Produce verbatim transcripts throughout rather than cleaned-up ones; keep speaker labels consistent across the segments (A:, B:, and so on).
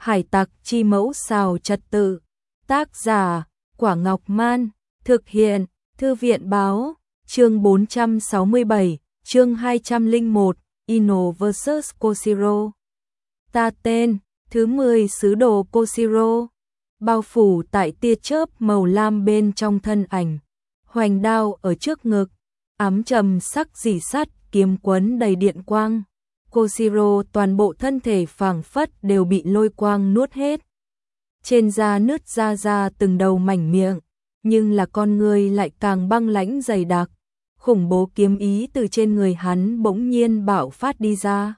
A: Hải tặc chi mẫu xào trật tự. Tác giả, Quả Ngọc Man. Thực hiện, Thư viện Báo. Chương bốn trăm sáu mươi bảy, chương hai trăm lẻ một, Ino versus. Koshiro. Ta tên, thứ mười sứ đồ Koshiro. Bao phủ tại tia chớp màu lam bên trong thân ảnh. Hoành đao ở trước ngực, ám trầm sắc rỉ sắt, kiếm quấn đầy điện quang. Koshiro toàn bộ thân thể phảng phất đều bị lôi quang nuốt hết. Trên da nứt ra ra từng đầu mảnh miệng, nhưng là con người lại càng băng lãnh dày đặc. Khủng bố kiếm ý từ trên người hắn bỗng nhiên bạo phát đi ra.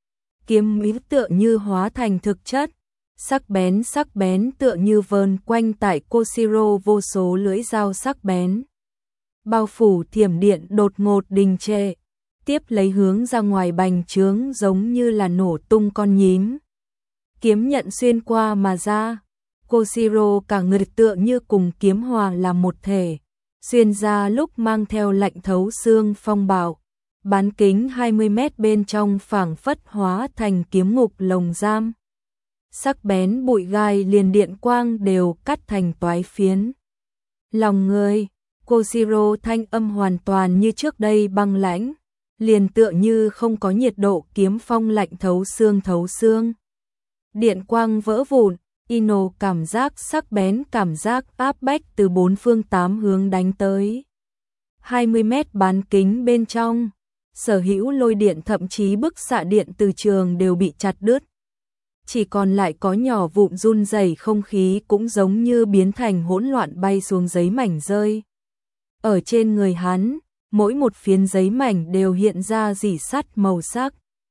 A: Kiếm ý tựa như hóa thành thực chất, sắc bén sắc bén tựa như vờn quanh tại Koshiro vô số lưỡi dao sắc bén. Bao phủ thiểm điện đột ngột đình trệ, tiếp lấy hướng ra ngoài bành trướng giống như là nổ tung con nhím. Kiếm nhận xuyên qua mà ra, Koshiro cả người tựa như cùng kiếm hòa làm một thể, xuyên ra lúc mang theo lạnh thấu xương phong bạo. Bán kính hai mươi mét bên trong phảng phất hóa thành kiếm ngục lồng giam. Sắc bén bụi gai liền điện quang đều cắt thành toái phiến. Lòng người, Koshiro thanh âm hoàn toàn như trước đây băng lãnh, liền tựa như không có nhiệt độ kiếm phong lạnh thấu xương thấu xương. Điện quang vỡ vụn, Ino cảm giác sắc bén cảm giác áp bách từ bốn phương tám hướng đánh tới. hai mươi mét bán kính bên trong, sở hữu lôi điện thậm chí bức xạ điện từ trường đều bị chặt đứt. Chỉ còn lại có nhỏ vụn run rẩy, không khí cũng giống như biến thành hỗn loạn bay xuống giấy mảnh rơi. Ở trên người hắn, mỗi một phiến giấy mảnh đều hiện ra rỉ sắt màu sắc,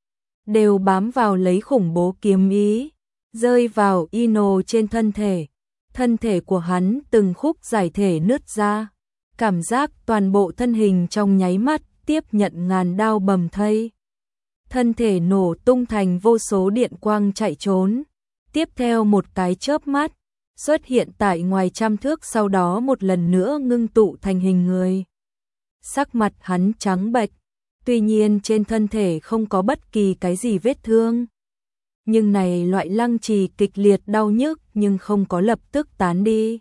A: đều bám vào lấy khủng bố kiếm ý, rơi vào Ino trên thân thể. Thân thể của hắn từng khúc giải thể nứt ra, cảm giác toàn bộ thân hình trong nháy mắt tiếp nhận ngàn đao bầm thây. Thân thể nổ tung thành vô số điện quang chạy trốn, tiếp theo một cái chớp mắt, xuất hiện tại ngoài trăm thước, sau đó một lần nữa ngưng tụ thành hình người. Sắc mặt hắn trắng bệch, tuy nhiên trên thân thể không có bất kỳ cái gì vết thương. Nhưng này loại lăng trì kịch liệt đau nhức nhưng không có lập tức tán đi,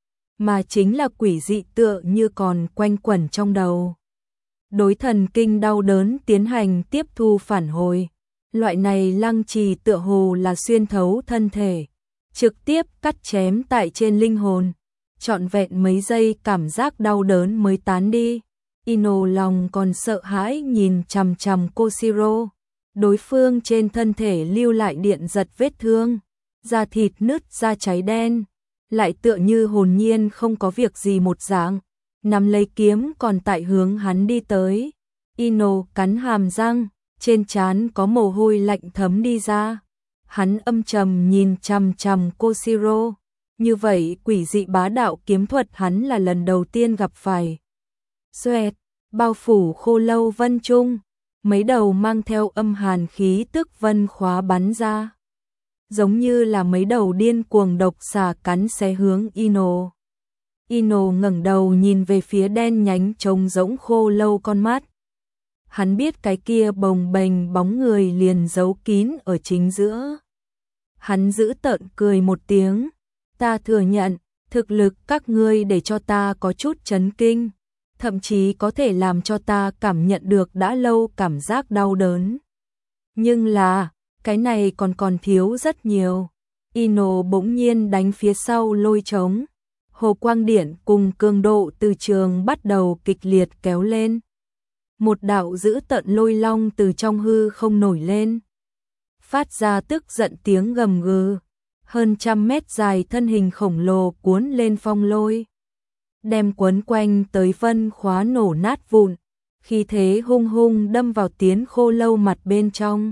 A: mà chính là quỷ dị tựa như còn quanh quẩn trong đầu. Đối thần kinh đau đớn tiến hành tiếp thu phản hồi, loại này lăng trì tựa hồ là xuyên thấu thân thể, trực tiếp cắt chém tại trên linh hồn, trọn vẹn mấy giây cảm giác đau đớn mới tán đi. Ino lòng còn sợ hãi nhìn chằm chằm Koshiro, đối phương trên thân thể lưu lại điện giật vết thương, da thịt nứt ra cháy đen, lại tựa như hồn nhiên không có việc gì một dạng, nắm lấy kiếm còn tại hướng hắn đi tới. Ino cắn hàm răng, trên trán có mồ hôi lạnh thấm đi ra. Hắn âm trầm nhìn chằm chằm Koshiro, như vậy quỷ dị bá đạo kiếm thuật hắn là lần đầu tiên gặp phải. Xoẹt, bao phủ khô lâu vân trung, mấy đầu mang theo âm hàn khí tức vân khóa bắn ra, giống như là mấy đầu điên cuồng độc xà cắn xé hướng Ino. Ino ngẩng đầu nhìn về phía đen nhánh trống rỗng khô lâu con mắt. Hắn biết cái kia bồng bềnh bóng người liền giấu kín ở chính giữa. Hắn giữ tợn cười một tiếng, ta thừa nhận, thực lực các ngươi để cho ta có chút chấn kinh, thậm chí có thể làm cho ta cảm nhận được đã lâu cảm giác đau đớn. Nhưng là, cái này còn còn thiếu rất nhiều. Ino bỗng nhiên đánh phía sau lôi trống. Hồ quang điện cùng cường độ từ trường bắt đầu kịch liệt kéo lên. Một đạo dữ tợn lôi long từ trong hư không nổi lên, phát ra tức giận tiếng gầm gừ. Hơn trăm mét dài thân hình khổng lồ cuốn lên phong lôi, đem quấn quanh tới vân khóa nổ nát vụn, khi thế hung hung đâm vào tiến khô lâu mặt bên trong.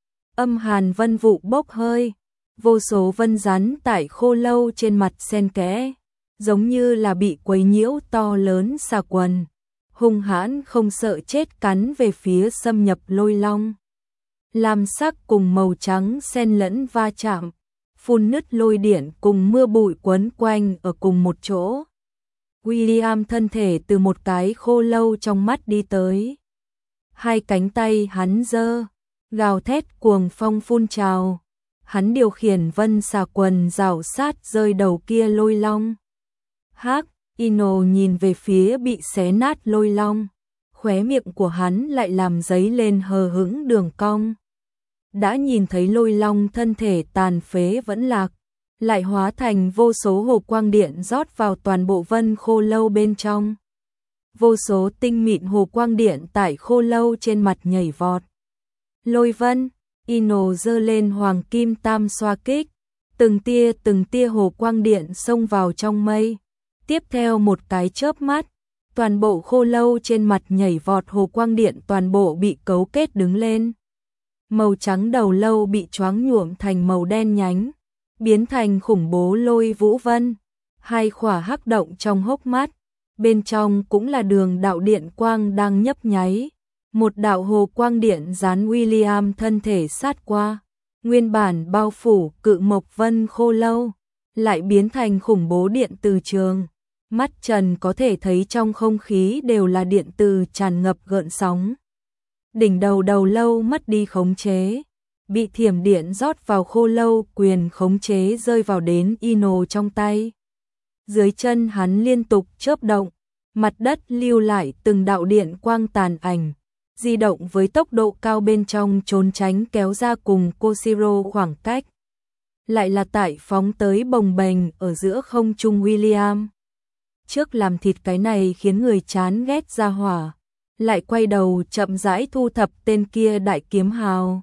A: Âm hàn vân vụ bốc hơi, vô số vân rắn tại khô lâu trên mặt xen kẽ, giống như là bị quấy nhiễu to lớn xà quần, hung hãn không sợ chết cắn về phía xâm nhập lôi long. Lam sắc cùng màu trắng xen lẫn va chạm, phun nứt lôi điện cùng mưa bụi quấn quanh ở cùng một chỗ. William thân thể từ một cái khô lâu trong mắt đi tới. Hai cánh tay hắn giơ, gào thét cuồng phong phun trào. Hắn điều khiển vân xà quần rảo sát rơi đầu kia lôi long. Hắc, Ino nhìn về phía bị xé nát lôi long. Khóe miệng của hắn lại làm dấy lên hờ hững đường cong. Đã nhìn thấy lôi long thân thể tàn phế vẫn lạc, lại hóa thành vô số hồ quang điện rót vào toàn bộ vân khô lâu bên trong. Vô số tinh mịn hồ quang điện tại khô lâu trên mặt nhảy vọt. Lôi vân, Ino giơ lên hoàng kim tam xoa kích, từng tia từng tia hồ quang điện xông vào trong mây. Tiếp theo một cái chớp mắt, toàn bộ khô lâu trên mặt nhảy vọt hồ quang điện toàn bộ bị cấu kết đứng lên. Màu trắng đầu lâu bị choáng nhuộm thành màu đen nhánh, biến thành khủng bố lôi vũ vân. Hai khỏa hắc động trong hốc mắt, bên trong cũng là đường đạo điện quang đang nhấp nháy. Một đạo hồ quang điện dán William thân thể sát qua, nguyên bản bao phủ cự mộc vân khô lâu, lại biến thành khủng bố điện từ trường. Mắt Trần có thể thấy trong không khí đều là điện từ tràn ngập gợn sóng. Đỉnh đầu đầu lâu mất đi khống chế, bị thiểm điện rót vào khô lâu, quyền khống chế rơi vào đến Ino trong tay. Dưới chân hắn liên tục chớp động, mặt đất lưu lại từng đạo điện quang tàn ảnh, di động với tốc độ cao bên trong trốn tránh kéo ra cùng Koshiro khoảng cách. Lại là tại phóng tới bồng bềnh ở giữa không trung William. Trước làm thịt cái này khiến người chán ghét ra hỏa, lại quay đầu chậm rãi thu thập tên kia đại kiếm hào.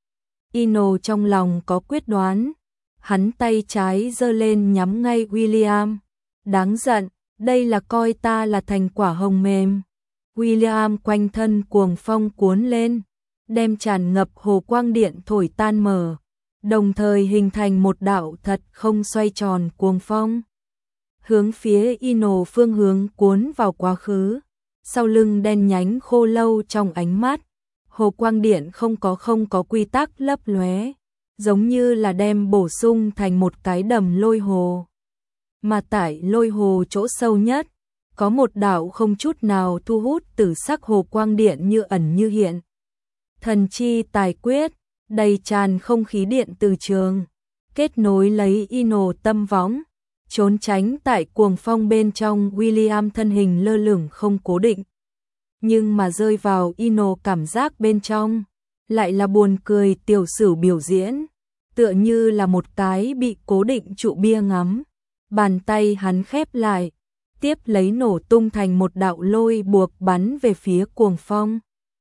A: Ino trong lòng có quyết đoán, hắn tay trái giơ lên nhắm ngay William. Đáng giận, đây là coi ta là thành quả hồng mềm. William quanh thân cuồng phong cuốn lên, đem tràn ngập hồ quang điện thổi tan mở, đồng thời hình thành một đạo thật không xoay tròn cuồng phong. Hướng phía Ino phương hướng cuốn vào quá khứ, sau lưng đen nhánh khô lâu trong ánh mắt, hồ quang điện không có không có quy tắc lấp lóe, giống như là đem bổ sung thành một cái đầm lôi hồ. Mà tại lôi hồ chỗ sâu nhất, có một đạo không chút nào thu hút tử sắc hồ quang điện như ẩn như hiện. Thần chi tài quyết, đầy tràn không khí điện từ trường, kết nối lấy Ino tâm võng, trốn tránh tại cuồng phong bên trong. William thân hình lơ lửng không cố định, nhưng mà rơi vào Ino cảm giác bên trong, lại là buồn cười tiểu sử biểu diễn, tựa như là một cái bị cố định trụ bia ngắm. Bàn tay hắn khép lại, tiếp lấy nổ tung thành một đạo lôi buộc bắn về phía cuồng phong.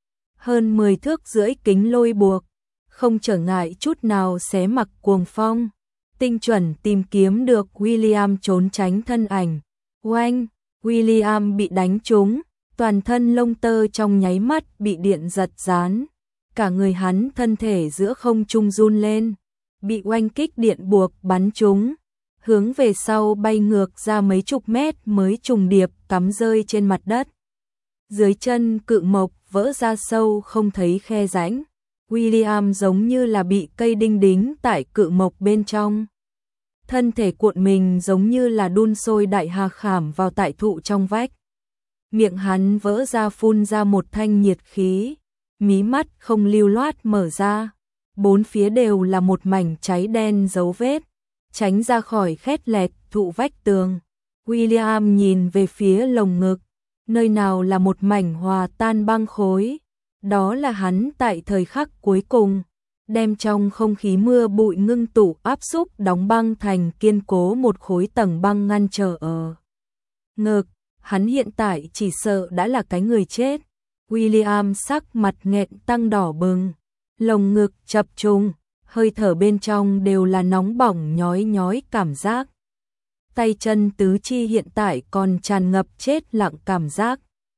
A: Hơn mười thước rưỡi kính lôi buộc, không trở ngại chút nào xé mặc cuồng phong, tinh chuẩn tìm kiếm được William trốn tránh thân ảnh. Oanh, William bị đánh trúng, toàn thân lông tơ trong nháy mắt bị điện giật gián, cả người hắn thân thể giữa không trung run lên, bị oanh kích điện buộc bắn trúng, hướng về sau bay ngược ra mấy chục mét mới trùng điệp cắm rơi trên mặt đất. Dưới chân cự mộc vỡ ra sâu không thấy khe rãnh, William giống như là bị cây đinh đính tại cự mộc bên trong. Thân thể cuộn mình giống như là đun sôi đại hà khảm vào tại thụ trong vách. Miệng hắn vỡ ra phun ra một thanh nhiệt khí, mí mắt không lưu loát mở ra, bốn phía đều là một mảnh cháy đen dấu vết, tránh ra khỏi khét lẹt thụ vách tường. William nhìn về phía lồng ngực, nơi nào là một mảnh hòa tan băng khối, đó là hắn tại thời khắc cuối cùng, đem trong không khí mưa bụi ngưng tụ áp xúc đóng băng thành kiên cố một khối tầng băng ngăn trở ở ngực. Hắn hiện tại chỉ sợ đã là cái người chết. William sắc mặt nghẹn tăng đỏ bừng, lồng ngực chập trùng, hơi thở bên trong đều là nóng bỏng nhói nhói cảm giác. Tay chân tứ chi hiện tại còn tràn ngập chết lặng cảm giác.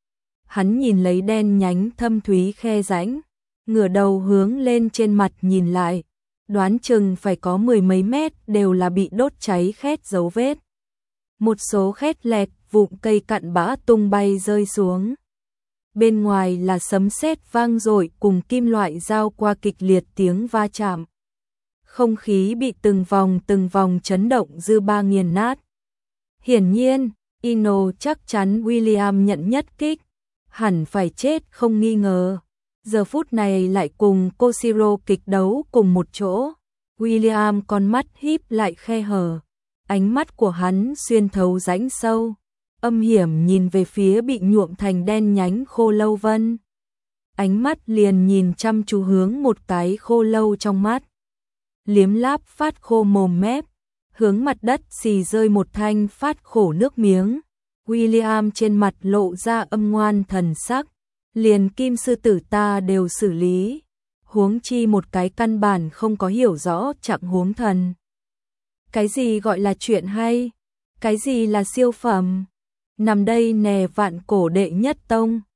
A: Hắn nhìn lấy đen nhánh thâm thúy khe rãnh, ngửa đầu hướng lên trên mặt nhìn lại, đoán chừng phải có mười mấy mét đều là bị đốt cháy khét dấu vết. Một số khét lẹt vụn cây cặn bã tung bay rơi xuống. Bên ngoài là sấm sét vang dội cùng kim loại giao qua kịch liệt tiếng va chạm. Không khí bị từng vòng từng vòng chấn động dư ba nghiền nát. Hiển nhiên, Ino chắc chắn William nhận nhất kích, hẳn phải chết không nghi ngờ. Giờ phút này lại cùng Koshiro kịch đấu cùng một chỗ, William con mắt híp lại khe hở, ánh mắt của hắn xuyên thấu rãnh sâu, âm hiểm nhìn về phía bị nhuộm thành đen nhánh khô lâu vân. Ánh mắt liền nhìn chăm chú hướng một cái khô lâu trong mắt. Liếm láp phát khô mồm mép, hướng mặt đất xì rơi một thanh phát khổ nước miếng. William trên mặt lộ ra âm ngoan thần sắc, liền kim sư tử ta đều xử lý, huống chi một cái căn bản không có hiểu rõ trạng huống thần. Cái gì gọi là chuyện hay? Cái gì là siêu phẩm? Nằm đây nè vạn cổ đệ nhất tông.